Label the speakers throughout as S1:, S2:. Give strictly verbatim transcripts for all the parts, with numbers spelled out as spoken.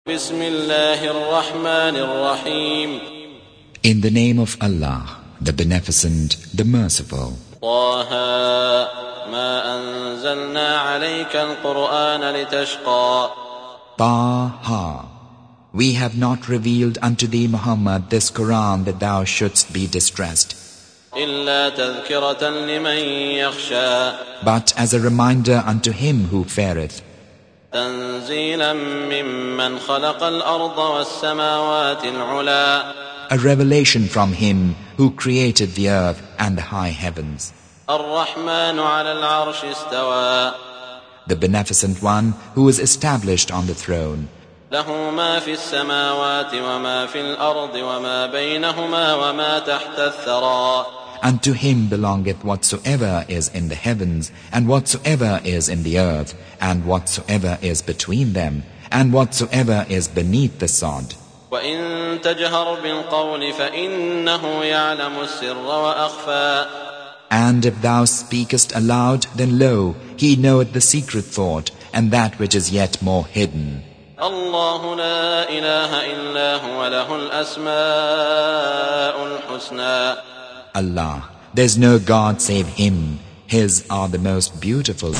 S1: بسم الله الرحمن الرحيم.
S2: In the name of Allah, the Beneficent, the Merciful.
S1: طه ما أنزلنا عليك القرآن لتشقى.
S2: Taha, we have not revealed unto thee, Muhammad, this Quran that thou shouldst be distressed,
S1: إلا تذكرة لمن يخشى.
S2: but as a reminder unto him who feareth.
S1: تنزيلا ممن خلق الأرض والسماوات العلى.
S2: A revelation from him who created the earth and the high heavens.
S1: الرحمن على العرش استوى.
S2: The Beneficent One who is established on the throne.
S1: له ما في السماوات وما في الأرض وما بينهما وما تحت الثرى.
S2: Unto him belongeth whatsoever is in the heavens, and whatsoever is in the earth, and whatsoever is between them, and whatsoever is beneath the sod.
S1: وإن تجهر بالقول فإنه يعلم السر وأخفى.
S2: And if thou speakest aloud, then lo, he knoweth the secret thought, and that which is yet more hidden.
S1: الله لا إله إلا هو له الأسماء الحسنى.
S2: Allah, there's no God save Him. His are the most beautiful.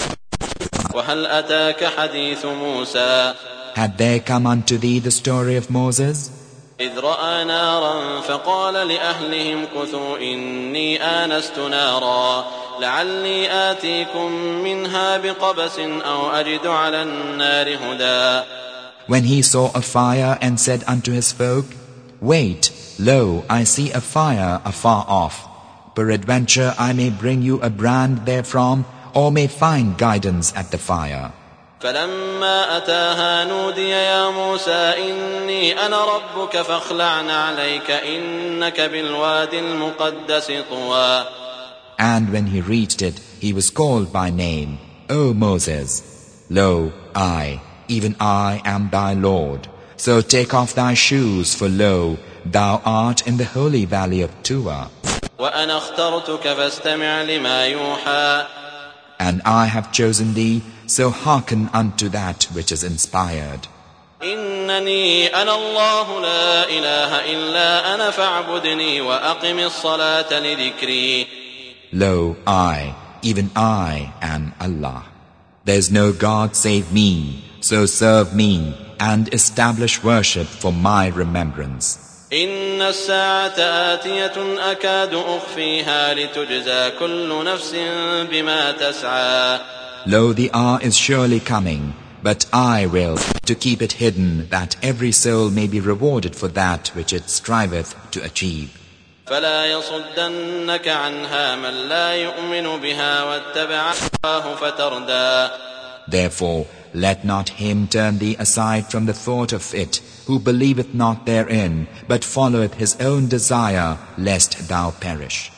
S1: وهل أتاك حديث موسى.
S2: Had there come unto thee the story of Moses?
S1: إذ رأى نارا فقال لأهلهم كثوا إني آنست نارا لعلي آتيكم منها بقبس أو أجد على النار هدى.
S2: When he saw a fire and said unto his folk, Wait, lo, I see a fire afar off. Peradventure I may bring you a brand therefrom, or may find guidance at the fire.
S1: فلما أتاها نودي يا موسى إني أنا ربك فاخلع نعليك إنك بالوادي المقدس طوى.
S2: And when he reached it, he was called by name, O Moses, lo, I, even I am thy Lord. So take off thy shoes, for lo, thou art in the holy valley of Tuwa.
S1: وأنا اخترتك فاستمع لما يوحى.
S2: And I have chosen thee, so hearken unto that which is inspired.
S1: إنني أنا الله لا إله إلا أنا فاعبدني وأقم الصلاة لذكري.
S2: Lo, I, even I am Allah. There is no God save me, so serve me and establish worship for my remembrance.
S1: إن الساعة آتية أكاد أخفيها لتجزى كل نفس بما تسعى.
S2: Lo, the hour is surely coming, but I will to keep it hidden, that every soul may be rewarded for that which it striveth to achieve.
S1: فلا يصدنك عنها من لا يؤمن بها واتبع هواه فتردى.
S2: Therefore, let not him turn thee aside from the thought of it, who believeth not therein, but followeth his own desire, lest thou perish.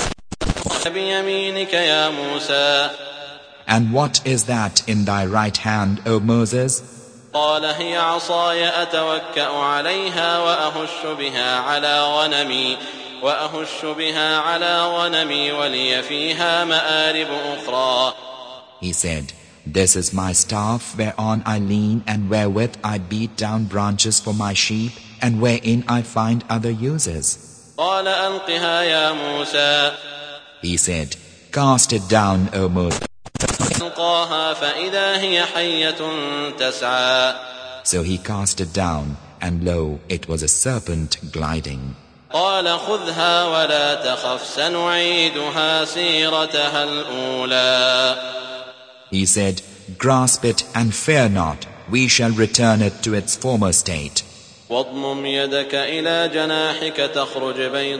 S1: بيمينك يا موسى.
S2: And what is that in thy right hand, O Moses?
S1: قال هي عصاي أتوكأ عليها وأهش بها على غنمي وأهش بها على غنمي ولي فيها مآرب أخرى.
S2: He said, This is my staff whereon I lean, and wherewith I beat down branches for my sheep, and wherein I find other uses.
S1: قال ألقها يا موسى.
S2: He said, Cast it down, O Moses.
S1: ألقاها فإذا هي حية تسعى.
S2: So he cast it down, and lo, it was a serpent gliding.
S1: قال خذها ولا تخف سنعيدها سيرتها الأولى.
S2: He said, Grasp it and fear not, we shall return it to its former state.
S1: واضمم يدك إلى جناحك تخرج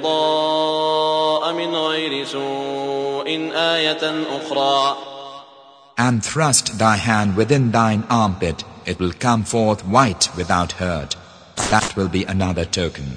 S1: بيضاء من غير سوء آية أخرى.
S2: And thrust thy hand within thine armpit, it will come forth white without hurt. That will be another token.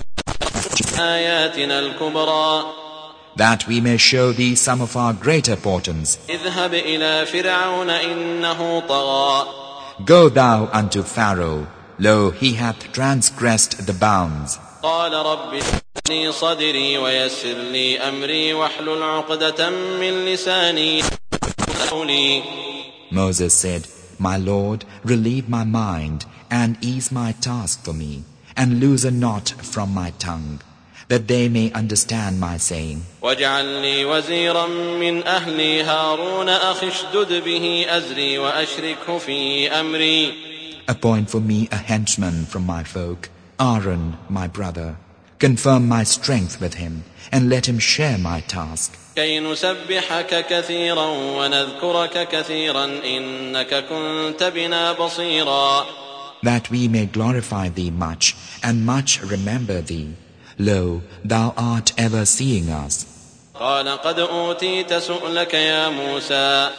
S1: آياتنا الكبرى.
S2: That we may show thee some of our greater portents.
S1: اذهب إلى فرعون إنه طغى.
S2: Go thou unto Pharaoh, lo, he hath transgressed the bounds.
S1: قال رب اشرح صدري ويسر لي أمري واحلل عقدة من لساني.
S2: Moses said, My Lord, relieve my mind and ease my task for me, and loosen not from my tongue, that they may understand my saying.
S1: وَاجْعَلْ لِي وَزِيرًا مِّنْ أَهْلِي هَارُونَ أَخِي اشْدُدْ بِهِ أَزْرِي وَأَشْرِكْهُ فِي أَمْرِي.
S2: Appoint for me a henchman from my folk, Aaron, my brother. Confirm my strength with him, and let him share my task.
S1: كَيْ نُسَبِّحَكَ كَثِيرًا وَنَذْكُرَكَ كَثِيرًا إِنَّكَ كُنْتَ بِنَا بَصِيرًا.
S2: That we may glorify thee much, and much remember thee. Lo, thou art ever seeing us.
S1: قَالَ قَدْ أُوتِيتَ سُؤْلَكَ يَا مُوسَى.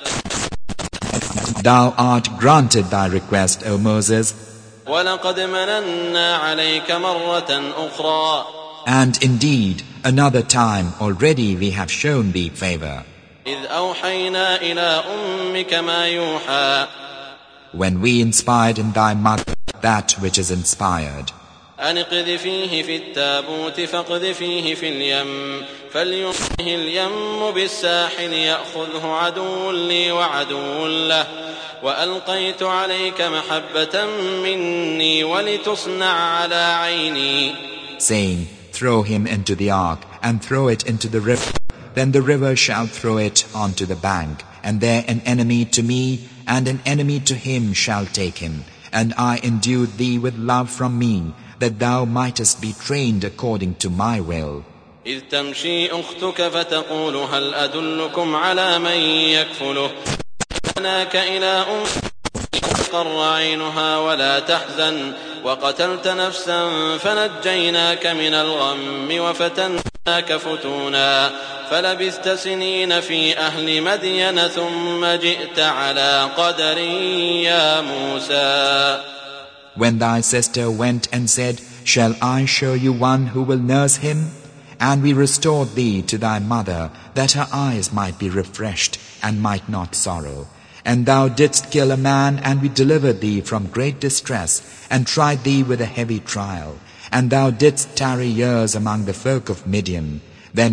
S2: Thou art granted thy request, O Moses.
S1: وَلَقَدْ مَنَنَّا عَلَيْكَ مَرَّةً أُخْرَى.
S2: And indeed, another time already we have shown thee favor.
S1: إِذْ أَوْحَيْنَا إِلَىٰ أُمِّكَ مَا يُوحَىٰ.
S2: When we inspired in thy mother that which is inspired.
S1: أن اقذفيه في التابوت فاقذفيه في اليم فليلقه اليم بالساحل يأخذه عدو لي وعدو له وألقيت عليك محبة مني ولتصنع على عيني.
S2: Saying, throw him into the ark and throw it into the river. Then the river shall throw it onto the bank, and there an enemy to me and an enemy to him shall take him. And I endued thee with love from me, that thou mightest be trained according to my will.
S1: إذ تمشي أختك فتقول هل أدلكم على من يكفله فأناك إلى أم قر عينها ولا تحزن وقتلت نفسا فنجيناك من الغم وفتناك فتونا فلبثت سنين في أهل مدين ثم جئت على قدر يا موسى.
S2: When thy sister went and said, shall I show you one who will nurse him? And we restored thee to thy mother, that her eyes might be refreshed and might not sorrow. And thou didst kill a man, and we delivered thee from great distress, and tried thee with a heavy trial. And thou didst tarry years among the folk of Midian. Then,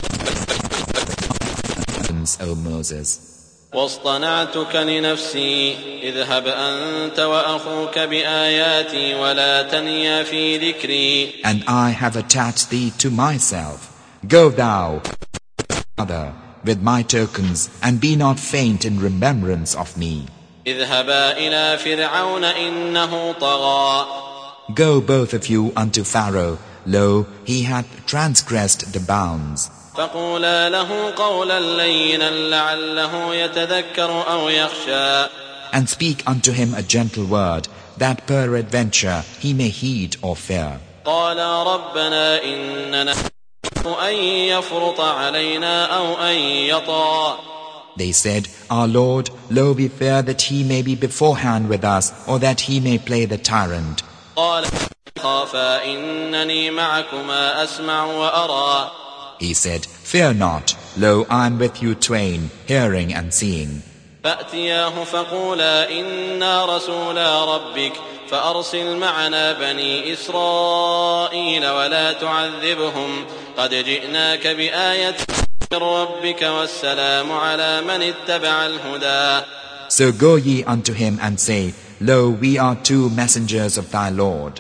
S2: O Moses,
S1: واصطنعتك لنفسي اذهب أنت وأخوك بآياتي ولا تنيا في ذكري.
S2: And I have attached thee to myself. Go thou, other, with my tokens, and be not faint in remembrance of me.
S1: اذهبا إلى فرعون إنه طغى.
S2: Go both of you unto Pharaoh. Lo, he hath transgressed the bounds.
S1: فقولا له قولا لينا لعله يتذكر أو يخشى.
S2: And speak unto him a gentle word, that peradventure he may heed or fear.
S1: قالا ربنا إننا أن يفرط علينا أو أن يطغى.
S2: They said, Our Lord, lo, we fear that he may be beforehand with us, or that he may play the tyrant.
S1: قال خافا إنني معكما أسمع وأرى.
S2: He said, Fear not, lo, I am with you twain, hearing and seeing.
S1: فأتياه فقولا إنا رسولا ربك فأرسل معنا بني إسرائيل ولا تعذبهم قد جئناك بآية من ربك والسلام على من اتبع الهدى.
S2: So go ye unto him and say, Lo, we are two messengers of thy Lord.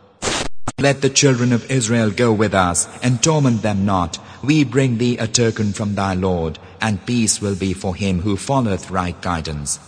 S2: Let the children of Israel go with us, and torment them not. We bring thee a token from thy Lord, and peace will be for him who followeth right guidance.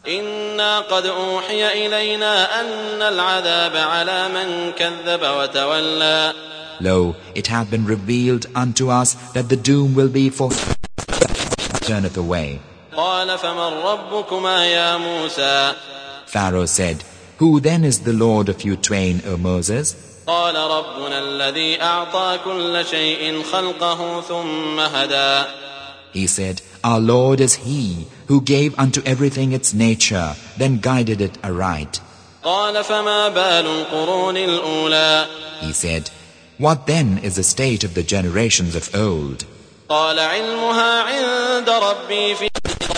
S1: إنا قد أوحي إلينا أن العذاب على من كذب وتولى.
S2: Lo, it hath been revealed unto us that the doom will be for him who turneth away.
S1: قال فمن ربكما يا موسى.
S2: Pharaoh said, Who then is the Lord of you twain, O Moses?
S1: قال ربنا الذي أعطى كل شيء خلقه ثم هدى.
S2: He said, Our Lord is He who gave unto everything its nature, then guided it aright.
S1: قال فما بال القرون الأولى.
S2: He said, What then is the state of the generations of old?
S1: قال علمها عند ربي في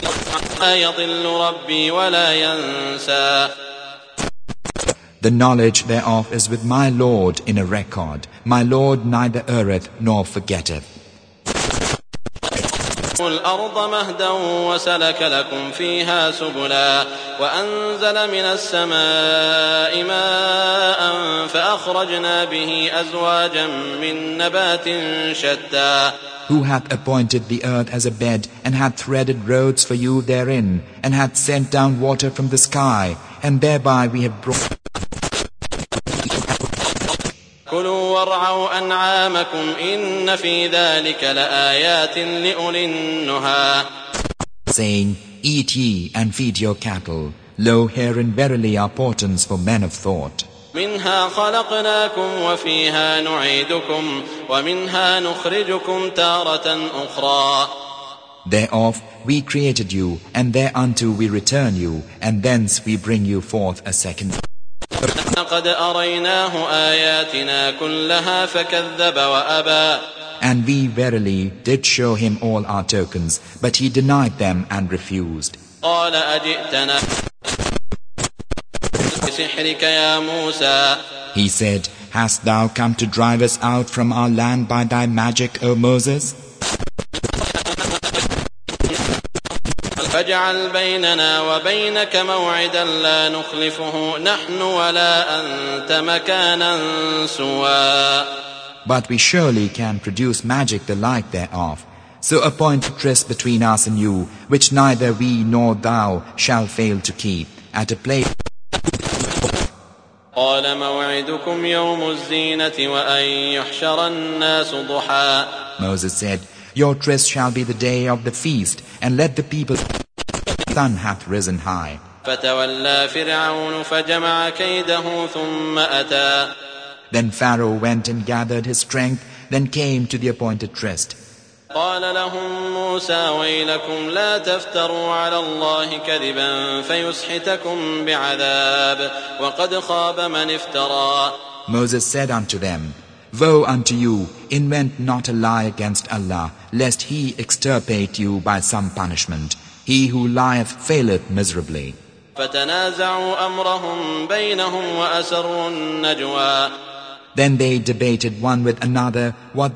S1: لا يضل ربي ولا ينسى.
S2: The knowledge thereof is with my Lord in a record. My Lord neither erreth nor forgetteth.
S1: الأرض مهدا وسلك لكم فيها سبلا وأنزل من السماء ماء فأخرجنا به أزواجا من نبات شتى.
S2: Who hath appointed the earth as a bed, and hath threaded roads for you therein, and hath sent down water from the sky, and thereby we have brought.
S1: كلوا وارعوا أنعامكم إن في ذلك لآيات لأولي النهى.
S2: Saying, eat ye and feed your cattle. Lo, herein verily are portents for men of thought.
S1: منها خلقناكم وفيها نعيدكم ومنها نخرجكم تارة أخرى.
S2: Thereof we created you, and thereunto we return you, and thence we bring you forth a second.
S1: لقد أريناه آياتنا كلها فكذب وأبى.
S2: And we verily did show him all our tokens, but he denied them and refused.
S1: قال أجئتنا بسحرك يا موسى.
S2: He said, hast thou come to drive us out from our land by thy magic, O Moses?
S1: فاجعل بيننا وبينك موعدا لا نخلفه نحن ولا أنت مكانا سوى.
S2: But we surely can produce magic the like thereof. So appoint a tryst between us and you, which neither we nor thou shall fail to keep, at a place.
S1: قال موعدكم يوم الزينة وأن يحشر الناس ضحى.
S2: Moses said, your tryst shall be the day of the feast, and let the people. The sun hath risen high.
S1: فتولى فرعون فجمع كيده ثم أتى.
S2: Then Pharaoh went and gathered his strength, then came to the appointed tryst.
S1: قال لهم موسى ويلكم لا تفتروا على الله كذبا فيسحتكم بعذاب وقد خاب من افترى.
S2: Moses said unto them, woe unto you, invent not a lie against Allah, lest he extirpate you by some punishment. He who lieth faileth miserably.
S1: فتنازعوا أمرهم بينهم وأسروا النجوى.
S2: Then they debated one with another what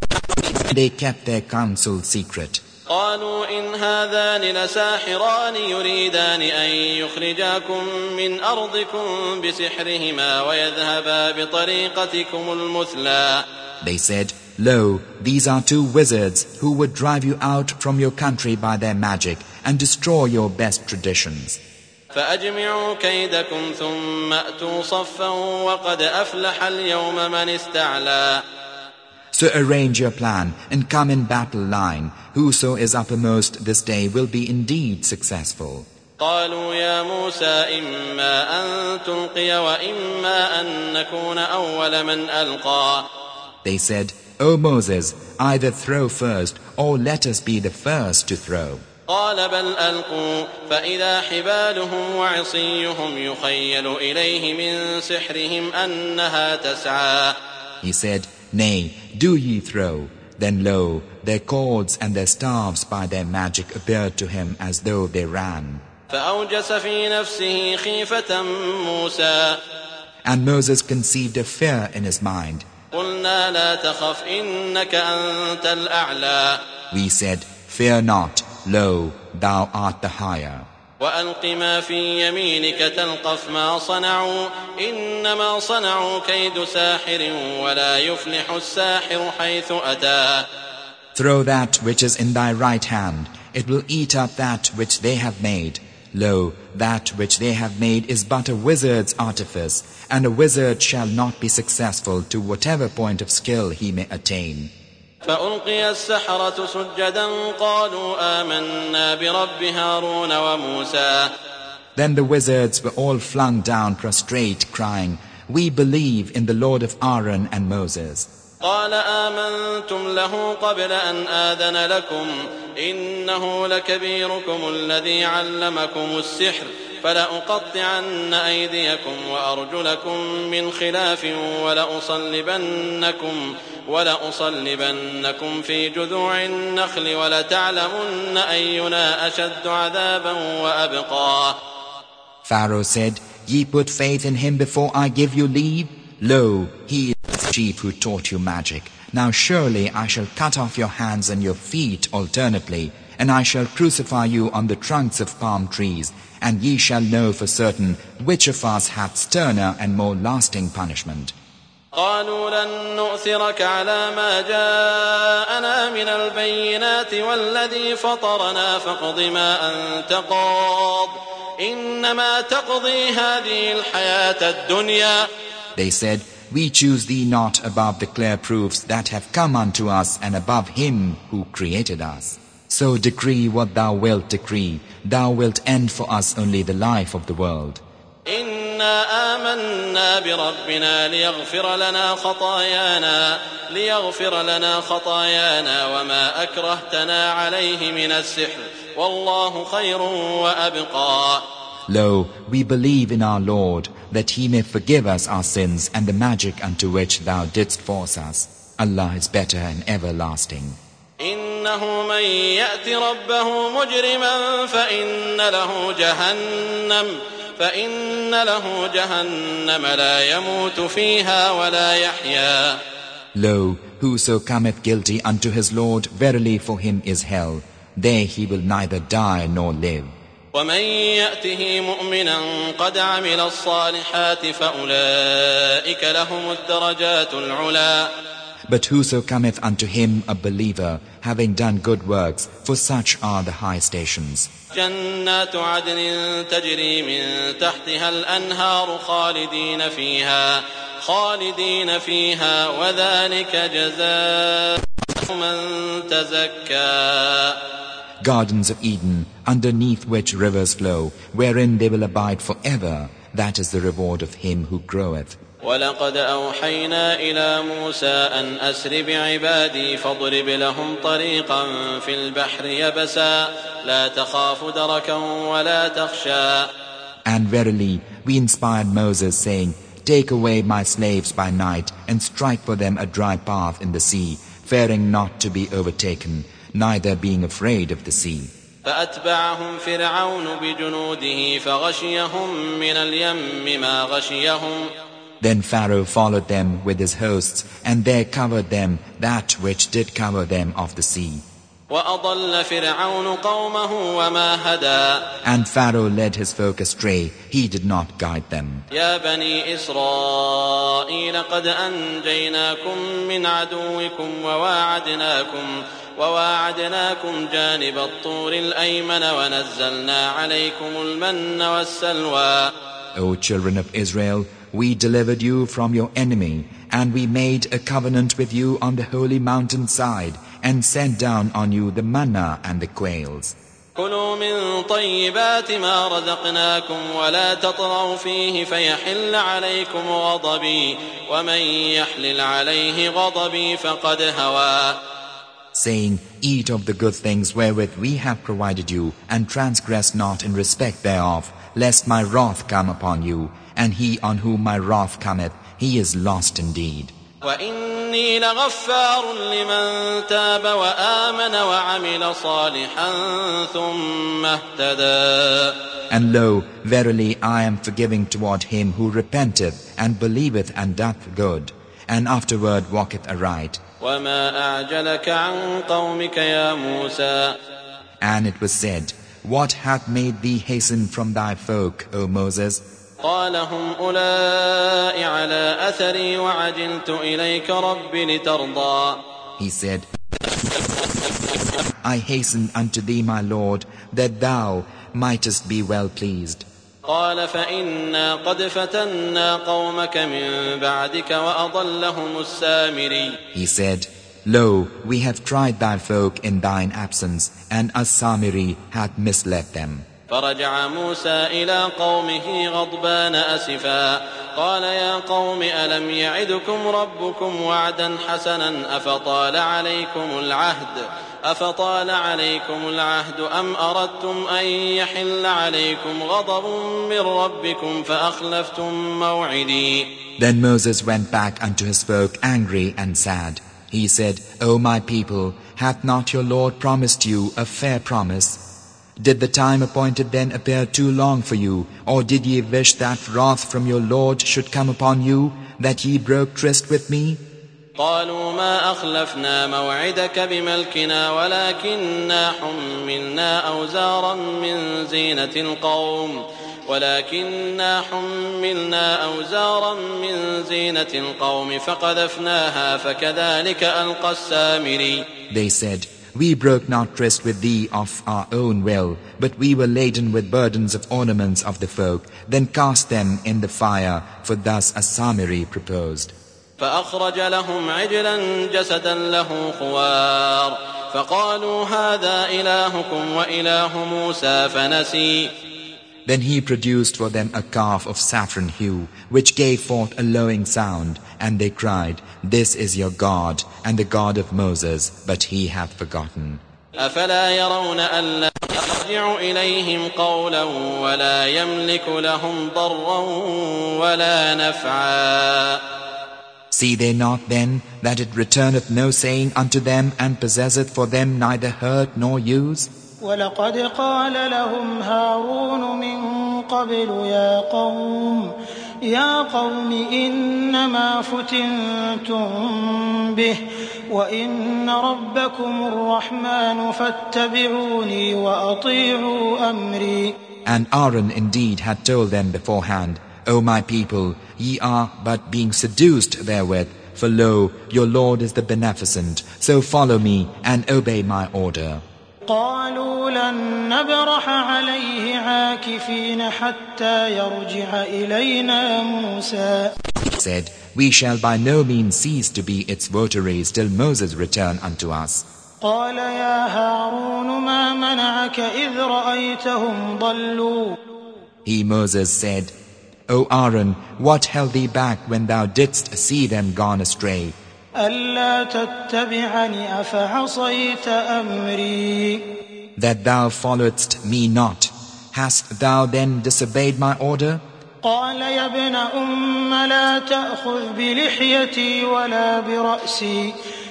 S2: they kept their counsel secret.
S1: قالوا إن هذان لساحران يريدان أن يخرجاكم من أرضكم بسحرهما ويذهبا بطريقتكم المثلى.
S2: They said, lo, these are two wizards who would drive you out from your country by their magic and destroy your best traditions.
S1: فأجمعوا كيدكم ثم أتوا صفا وقد أفلح اليوم من استعلى.
S2: So arrange your plan and come in battle line. Whoso is uppermost this day will be indeed successful.
S1: قالوا يا موسى إما أن تلقي وإما أن نكون أول من ألقى.
S2: They said, O Moses, either throw first or let us be the first to throw.
S1: قال بل ألقوا فإذا حبالهم وعصيهم يخيل إليه من سحرهم أنها تسعى.
S2: He said, nay, do ye throw. Then lo, their cords and their staves by their magic appeared to him as though they ran.
S1: فأوجس في نفسه خيفة موسى.
S2: And Moses conceived a fear in his mind.
S1: قلنا لا تخف إنك أنت الأعلى.
S2: We said, fear not, lo, thou art the higher.
S1: وألق ما في يمينك تلقف ما صنعوا إنما صنعوا كيد ساحر ولا يفلح الساحر حيث أتى.
S2: Throw that which is in thy right hand, it will eat up that which they have made. Lo, that which they have made is but a wizard's artifice, and a wizard shall not be successful to whatever point of skill he may attain.
S1: فألقي السحرة سجدا قالوا آمنا برب هارون وموسى.
S2: Then the wizards were all flung down prostrate, crying, we believe in the Lord of Aaron and Moses.
S1: قال آمنتم له قبل أن آذن لكم إنه لكبيركم الذي علمكم السحر فلأقطعن أيديكم وأرجلكم من خلاف ولأصلبنكم ولأصلبنكم في جذوع النخل ولتعلمن أينا أشد عذابا وأبقى.
S2: Pharaoh said, ye put faith in him before I give you leave? Lo, he is the chief who taught you magic. Now surely I shall cut off your hands and your feet alternately, and I shall crucify you on the trunks of palm trees, and ye shall know for certain which of us hath sterner and more lasting punishment.
S1: قالوا لن نؤثرك على ما جاءنا من البينات والذي فطرنا فاقض ما أنت قاض إنما تقضي هذه الحياة الدنيا.
S2: They said, We choose thee not above the clear proofs that have come unto us and above him who created us. So decree what thou wilt decree. Thou wilt end for us only the life of the world.
S1: إنا آمنا بربنا ليغفر لنا خطايانا ليغفر لنا خطايانا وما أكرهتنا عليه من السحر والله خير وأبقى.
S2: Lo, we believe in our Lord, that He may forgive us our sins and the magic unto which Thou didst force us. Allah is better and everlasting.
S1: إنه من يأت ربه مجرما فإن له جهنم فإن له جهنم لا يموت فيها ولا يحيا.
S2: Lo, whoso cometh guilty unto his Lord, verily for him is hell. There he will neither die nor live.
S1: ومن يأته مؤمنا قد عمل الصالحات فأولئك لهم الدرجات العلا.
S2: But whoso cometh unto him a believer, having done good works, for such are the high stations.
S1: جنات عدن تجري من تحتها الأنهار خالدين فيها خالدين فيها وذلك جزاء من تزكى.
S2: Gardens of Eden, underneath which rivers flow, wherein they will abide forever. That is the reward of him who groweth.
S1: ولقد أوحينا إلى موسى أن أسر بعبادي فاضرب لهم طريقا في البحر يبسا لا تخاف دركا ولا تخشى.
S2: And verily, we inspired Moses, saying, Take away my slaves by night, and strike for them a dry path in the sea, fearing not to be overtaken, neither being afraid of the sea.
S1: فأتبعهم فرعون بجنوده فغشيهم من اليم ما غشيهم.
S2: Then Pharaoh followed them with his hosts, and there covered them that which did cover them of the sea.
S1: وأضل فرعون قومه وما هدى.
S2: And Pharaoh led his folk astray, he did not guide them.
S1: يا بني إسرائيل قد أنجيناكم من عدوكم وواعدناكم وواعدناكم جانب الطور الأيمن ونزلنا عليكم المن والسلوى.
S2: O children of Israel, we delivered you from your enemy, and we made a covenant with you on the holy mountain side, and sent down on you the manna and the quails.
S1: كلوا من طيبات ما رزقناكم ولا تطغوا فيه فيحل عليكم غضبي ومن يحلل عليه غضبي فقد هوى.
S2: Saying, Eat of the good things wherewith we have provided you, and transgress not in respect thereof, lest my wrath come upon you, and he on whom my wrath cometh, he is lost indeed.
S1: وإني لغفار لمن تاب وآمن وعمل صالحا ثم اهتدى.
S2: And lo, verily I am forgiving toward him who repenteth and believeth and doth good, and afterward walketh aright.
S1: وما أعجلك عن قومك يا موسى.
S2: And it was said, What hath made thee hasten from thy folk, O Moses?
S1: قال هم أولئك على أثري وعجلت إليك رب لترضى.
S2: He said, I hastened unto thee, my Lord, that thou mightest be well pleased.
S1: قال فإنا قد فتنا قومك من بعدك وأضلهم السامري.
S2: He said, Lo, we have tried thy folk in thine absence, and As-Samiri hath misled them.
S1: فرجع موسى إلى قومه غضبان أسفا قال يا قوم ألم يعدكم ربكم وعدا حسنا أفطال عليكم العهد أفطال عليكم العهد أم أردتم أن يحل عليكم غضب من ربكم فأخلفتم موعدي.
S2: Then Moses went back unto his folk angry and sad. He said, O my people, hath not your Lord promised you a fair promise? Did the time appointed then appear too long for you, or did ye wish that wrath from your Lord should come upon you, that ye broke tryst with me?
S1: قالوا ما أخلفنا موعدك بملكنا ولكننا حملنا أوزارا من زينة القوم ولكننا حملنا أوزارا من زينة القوم فقذفناها فكذلك ألقى السامري.
S2: They said, we broke not tryst with thee of our own will, but we were laden with burdens of ornaments of the folk, then cast them in the fire, for thus a Samiri proposed.
S1: فأخرج لهم عجلا جسدا له خوار فقالوا هذا إلهكم وإله موسى فنسي.
S2: Then he produced for them a calf of saffron hue, which gave forth a lowing sound, and they cried, this is your God, and the God of Moses, but he hath forgotten.
S1: أفلا يرون ألا يرجع إليهم قولا ولا يملك لهم ضرا ولا نفعا.
S2: See they not then that it returneth no saying unto them, and possesseth for them neither hurt nor use?
S3: ولقد قال لهم هارون من قبل يا قوم يا قوم إنما فتنتم به وإن ربكم الرحمن فاتبعوني وأطيعوا أمري.
S2: And Aaron indeed had told them beforehand, O my people, ye are but being seduced therewith, for lo, your Lord is the Beneficent, so follow me and obey my order.
S3: قالوا لن نبرح عليه عاكفين حتى يرجع إلينا موسى.
S2: Said, we shall by no means cease to be its votaries till Moses return unto us.
S3: قال يا هارون ما منعك إذ رأيتهم ضلوا.
S2: He, Moses, said, O Aaron, what held thee back when thou didst see them gone astray?
S3: ألا تتبعني أفعصيت أمري.
S2: That thou followedst me not. Hast thou then disobeyed my order?
S3: قال يا ابن أم لا تأخذ بلحيتي ولا برأسي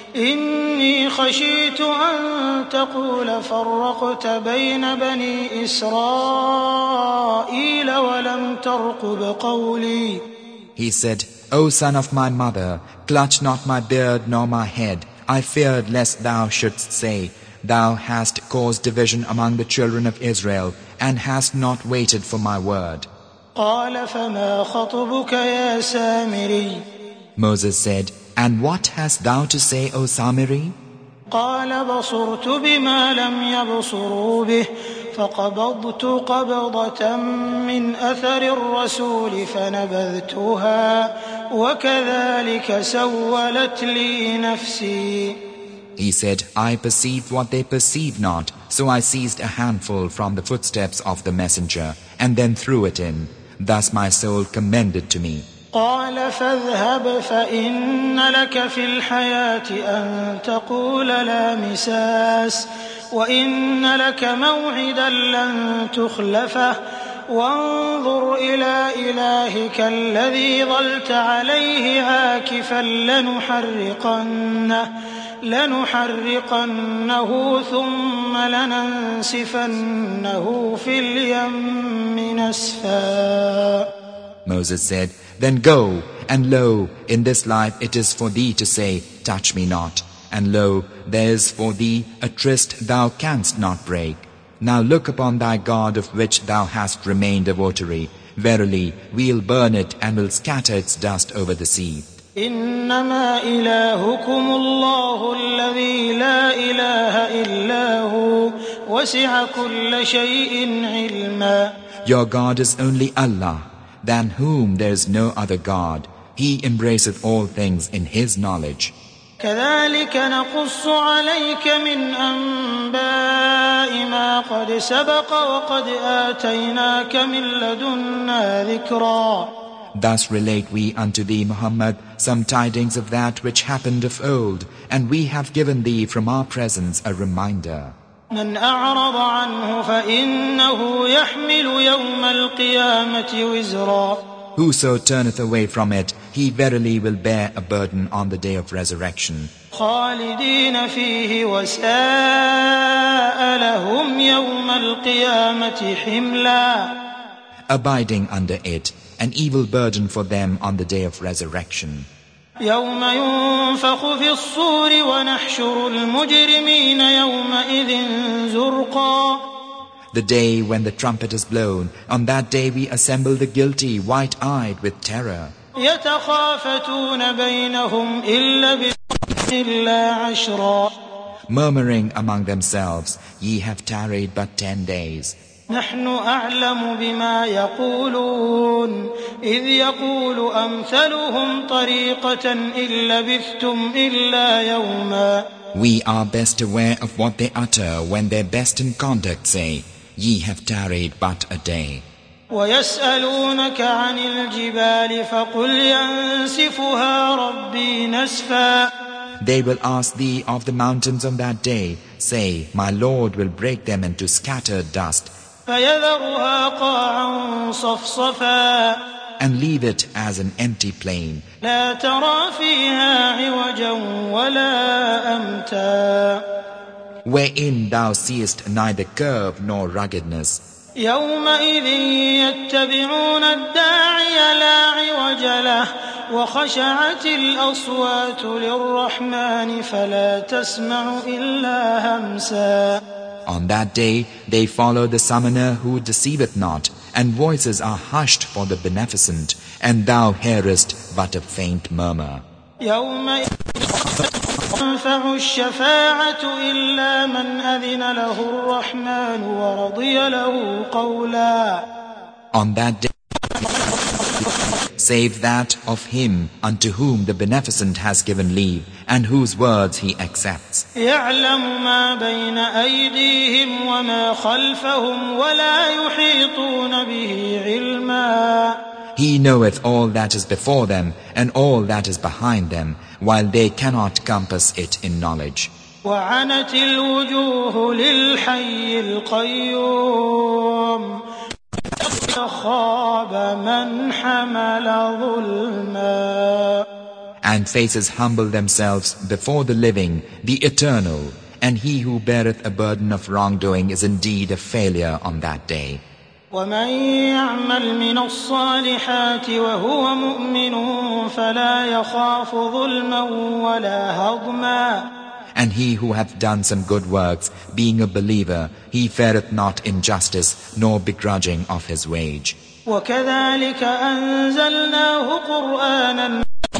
S3: إني خشيت أن تقول فرقت بين بني إسرائيل ولم ترقب قولي.
S2: He said, O son of my mother, clutch not my beard nor my head. I feared lest thou shouldst say, Thou hast caused division among the children of Israel, and hast not waited for my word.
S3: قال فما خطبك يا سامري.
S2: Moses said, And what hast thou to say, O Samiri?
S3: قال بصرت بما لم يبصروا به فقبضت قبضة من أثر الرسول فنبذتها وكذلك سولت لي نفسي.
S2: He said, I perceived what they perceived not, so I seized a handful from the footsteps of the messenger, and then threw it in. Thus my soul commended to me.
S3: قال فاذهب فإن لك في الحياة أن تقول لا مساس وإن لك موعدا لن تخلفه وانظر إلى إلهك الذي ظلت عليه عاكفا لنحرقنه لنحرقنه ثم لننسفنه في اليم نسفا.
S2: Moses said, Then go, and lo, in this life it is for thee to say, Touch me not. And lo, there is for thee a tryst thou canst not break. Now look upon thy God of which thou hast remained a votary. Verily, we'll burn it and will scatter its dust over the sea.
S3: إنما إلهكم الله الذي لا إله إلا هو وسع كل شيء علما.
S2: Your God is only Allah, than whom there is no other God. He embraceth all things in His knowledge.
S3: كذلك نقص عليك من أنباء ما قد سبق وقد آتيناك من لدنا ذكرا.
S2: Thus relate we unto thee, Muhammad, some tidings of that which happened of old, and we have given thee from our presence a reminder.
S3: من أعرض عنه فإنه يحمل يوم القيامة وزرا.
S2: Whoso turneth away from it, he verily will bear a burden on the day of resurrection.
S3: خالدين فيه وساء لهم يوم القيامة حملا.
S2: Abiding under it, an evil burden for them on the day of resurrection.
S3: يوم ينفخ في الصور ونحشر المجرمين يومئذ زرقا.
S2: The day when the trumpet is blown, on that day we assemble the guilty, white-eyed with terror.
S3: يتخافتون بينهم إن لبثتم إلا عشرا.
S2: Murmuring among themselves, ye have tarried but ten days.
S3: نحن أعلم بما يقولون إذ يقول أمثلهم طريقة إن لبثتم إلا يوما.
S2: We are best aware of what they utter when their best in conduct say, ye have tarried but a day.
S3: ويسألونك عن الجبال فقل ينسفها ربي نسفا.
S2: They will ask thee of the mountains on that day. Say, my Lord will break them into scattered dust
S3: فيذرها قاعا صفصفا.
S2: and leave it as an empty plain.
S3: لا ترى فيها عوجا ولا أمتا.
S2: Wherein thou seest neither curve nor ruggedness.
S3: يومئذ يتبعون الداعي لا عوج له وخشعت الأصوات للرحمن فلا تسمع إلا همسا.
S2: On that day they follow the summoner who deceiveth not, and voices are hushed for the beneficent, and thou hearest but a faint murmur.
S3: يومئذ تنفع الشفاعة إلا من أذن له الرحمن ورضي له قولا.
S2: On that day, save that of him unto whom the beneficent has given leave, and whose words he accepts.
S3: يعلم ما بين أيديهم وما خلفهم ولا يحيطون به علما.
S2: He knoweth all that is before them and all that is behind them, while they cannot compass it in knowledge.
S3: وعنت الوجوه للحي القيوم خاب من حمل ظلما.
S2: And faces humble themselves before the living, the eternal, and he who beareth a burden of wrongdoing is indeed a failure on that day.
S3: ومن يعمل من الصالحات وهو مؤمن فلا يخاف ظلما ولا هضما.
S2: And he who hath done some good works, being a believer, he feareth not injustice, nor begrudging of his wage.
S3: وكذلك أنزلناه قرآنا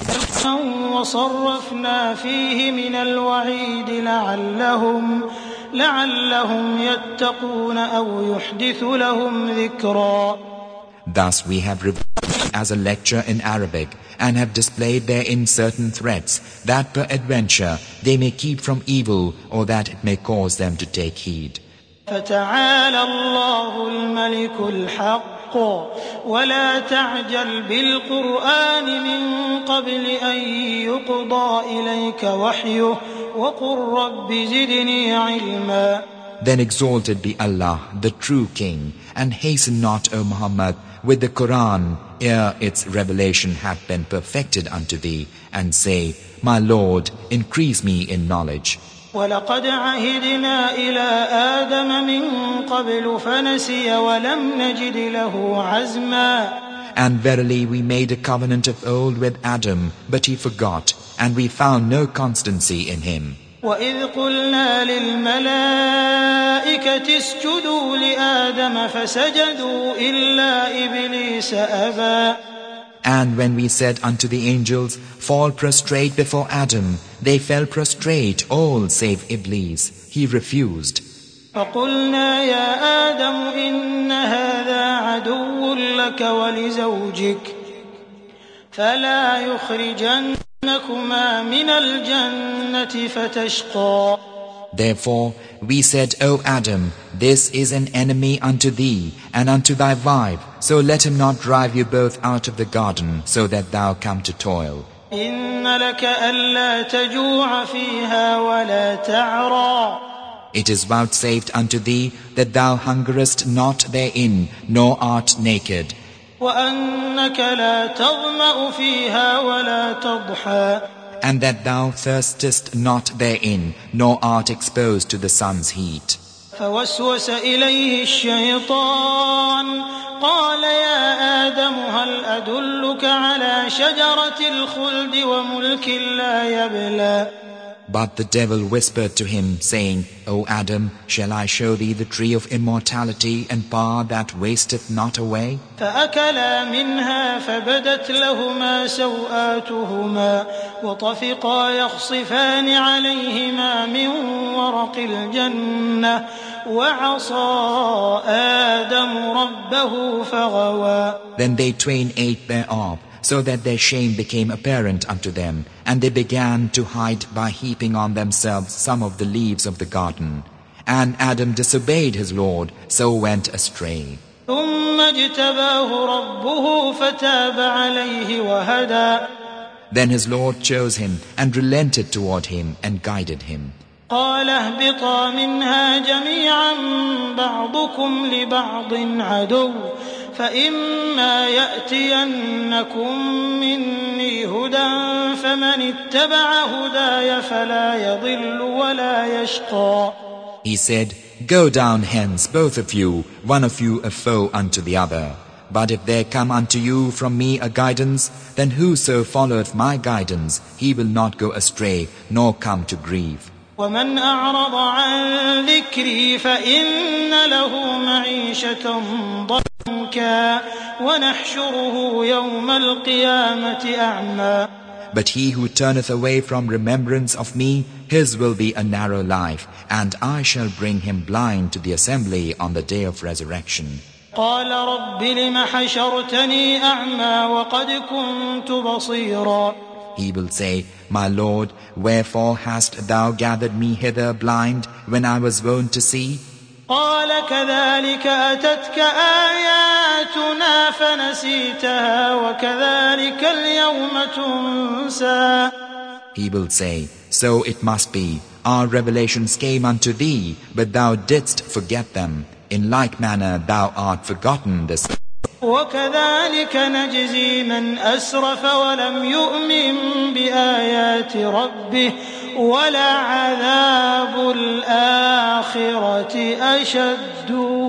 S3: وصرفنا فيه من الوعيد لعلهم لعلهم يتقون أو يحدث لهم ذكرا.
S2: Thus we have revealed as a lecture in Arabic, and have displayed therein certain threats, that peradventure they may keep from evil, or that it may cause them to take heed.
S3: فتعالى الله الملك الحق ولا تعجل بالقرآن من قبل أن يقضى إليك وحيه وقل رب زدني علما.
S2: Then exalted be Allah, the true King, and hasten not, O Muhammad, with the Quran ere its revelation hath been perfected unto thee, and say, my Lord, increase me in knowledge.
S3: ولقد عهدنا إلى آدم من قبل فنسي ولم نجد له عزما.
S2: And verily we made a covenant of old with Adam, but he forgot, and we found no constancy in him.
S3: وإذ قلنا للملائكة اسجدوا لآدم فسجدوا إلا إبليس أبى.
S2: And when we said unto the angels, fall prostrate before Adam, they fell prostrate, all save Iblis. He refused.
S3: فقلنا يا آدم إن هذا عدو لك ولزوجك فلا يخرجنكما من الجنة فتشقى.
S2: Therefore we said, O Adam, this is an enemy unto thee and unto thy wife, so let him not drive you both out of the garden, so that thou come to toil.
S3: إن لك ألا تجوع فيها ولا تعرى.
S2: It is vouchsafed unto thee that thou hungerest not therein, nor art naked.
S3: وأنك لا تظمأ فيها ولا تضحى.
S2: And that thou thirstest not therein, nor art exposed to the sun's heat.
S3: فوسوس إليه الشيطان قال يا آدم هل أدلك على شجرة الخلد وملك لا يبلى.
S2: But the devil whispered to him, saying, O Adam, shall I show thee the tree of immortality and power that wasteth not away?
S3: فأكلا منها فبدت لهما سوآتهما وطفقا يخصفان عليهما من ورق الجنة وعصى آدم ربه فغوى.
S2: Then they twain ate thereof, so that their shame became apparent unto them, and they began to hide by heaping on themselves some of the leaves of the garden. And Adam disobeyed his Lord, so went astray.
S3: ثم اجتباه ربه فتاب عليه وهدى. Then
S2: his Lord chose him and relented toward him and guided him.
S3: قال اهبطا منها جميعا بعضكم لبعض عدو فإما يأتينكم مني هدى فمن اتبع هداي فلا يضل ولا يشقى.
S2: He said, Go down hence, both of you, one of you a foe unto the other. But if there come unto you from me a guidance, then whoso followeth my guidance, he will not go astray, nor come to grief.
S3: ومن أعرض عن ذكري فإن له معيشة ضنكا ونحشره يوم القيامة أعمى.
S2: But he who turneth away from remembrance of me, his will be a narrow life, and I shall bring him blind to the assembly on the day of resurrection.
S3: قال رب لم حشرتني أعمى وقد كنت بصيرا.
S2: He will say, My Lord, wherefore hast thou gathered me hither blind when I was wont to see?
S3: قال كذلك أتتك آياتنا فنسيتها وكذلك اليوم تنسى.
S2: He will say, So it must be, our revelations came unto thee, but thou didst forget them. In like manner thou art forgotten this.
S3: وكذلك نجزي من أسرف ولم يؤمن بآيات ربه ولعذاب الآخرة أشد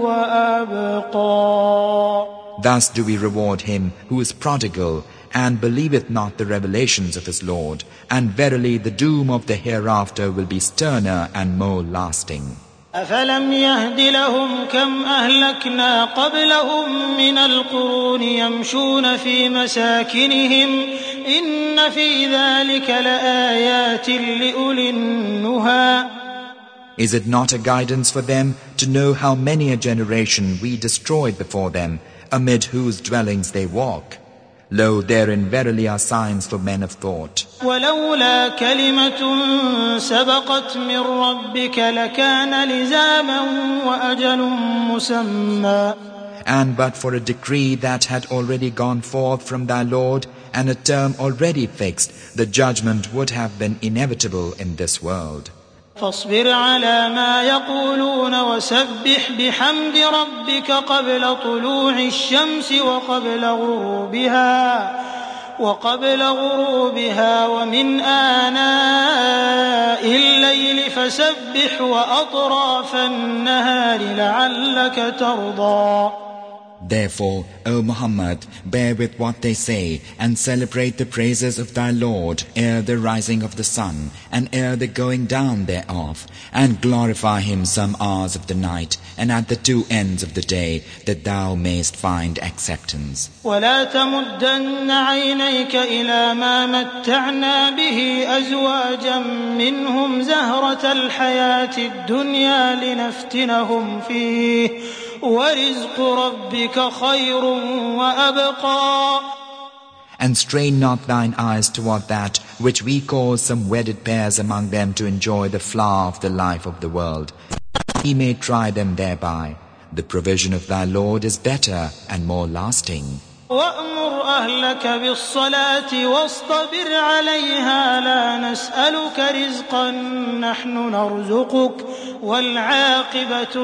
S3: وأبقى.
S2: Thus do we reward him who is prodigal and believeth not the revelations of his Lord, and verily the doom of the hereafter will be sterner and more lasting.
S3: أفلم يهد لهم كم أهلكنا قبلهم من القرون يمشون في مساكنهم إن في ذلك لآيات لأولي النهى.
S2: Is it not a guidance for them to know how many a generation we destroyed before them, amid whose dwellings they walk? Lo, therein verily are signs for men of thought.
S3: ولولا كلمة سبقت من ربك لكان لزاما وأجل مسمى.
S2: And but for a decree that had already gone forth from thy Lord, and a term already fixed, the judgment would have been inevitable in this world.
S3: فاصبر على ما يقولون وسبح بحمد ربك قبل طلوع الشمس وقبل غروبها وقبل غروبها ومن آناء الليل فسبح وأطراف النهار لعلك ترضى.
S2: Therefore, O Muhammad, bear with what they say, and celebrate the praises of thy Lord ere the rising of the sun, and ere the going down thereof, and glorify him some hours of the night, and at the two ends of the day, that thou mayest find acceptance.
S3: ولا تمدن عينيك إلى ما متعنا به أزواجا منهم زهرة الحياة الدنيا لنفتنهم فيه وَرِزْقُ رَبِّكَ خَيْرٌ وَأَبْقَى.
S2: And strain not thine eyes toward that which we cause some wedded pairs among them to enjoy the flower of the life of the world. He may try them thereby. The provision of thy Lord is better and more lasting.
S3: وَأْمُرْ أَهْلَكَ بِالصَّلَاةِ وَاصْطَبِرْ عَلَيْهَا لَا نَسْأَلُكَ رِزْقًا نَحْنُ نَرْزُقُكَ وَالْعَاقِبَةُ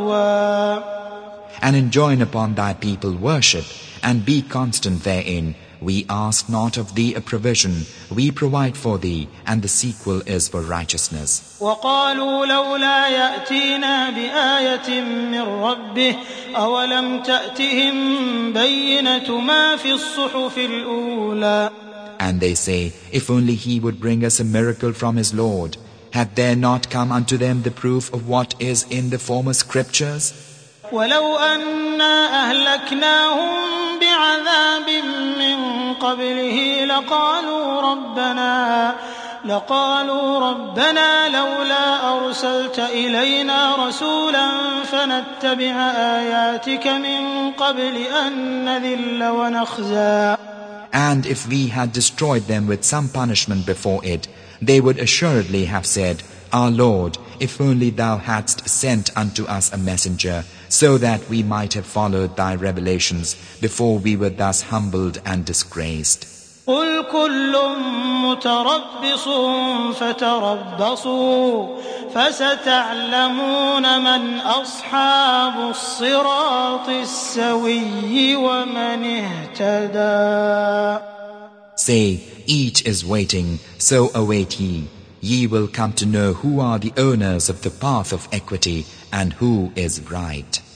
S3: لِلتَّقْوَى.
S2: And enjoin upon thy people worship, and be constant therein, we ask not of thee a provision, we provide for thee, and the sequel is for righteousness.
S3: وقالوا لولا يأتينا بآية من ربه أولم تأتهم بينة ما في الصحف الأولى.
S2: And they say, if only he would bring us a miracle from his Lord. Had there not come unto them the proof of what is in the former scriptures?
S3: ولو أنا أهلكناهم بعذاب من قبله لقالوا ربنا لقالوا ربنا لولا أرسلت إلينا رسولا فنتبع آياتك من قبل أن نذل ونخزى.
S2: And if we had destroyed them with some punishment before it, they would assuredly have said, Our Lord, if only thou hadst sent unto us a messenger, so that we might have followed thy revelations before we were thus humbled and disgraced.
S3: قل كل متربص فتربصوا فستعلمون من أصحاب الصراط السوي ومن اهتدى.
S2: Say, each is waiting, so await ye. Ye will come to know who are the owners of the path of equity and who is right.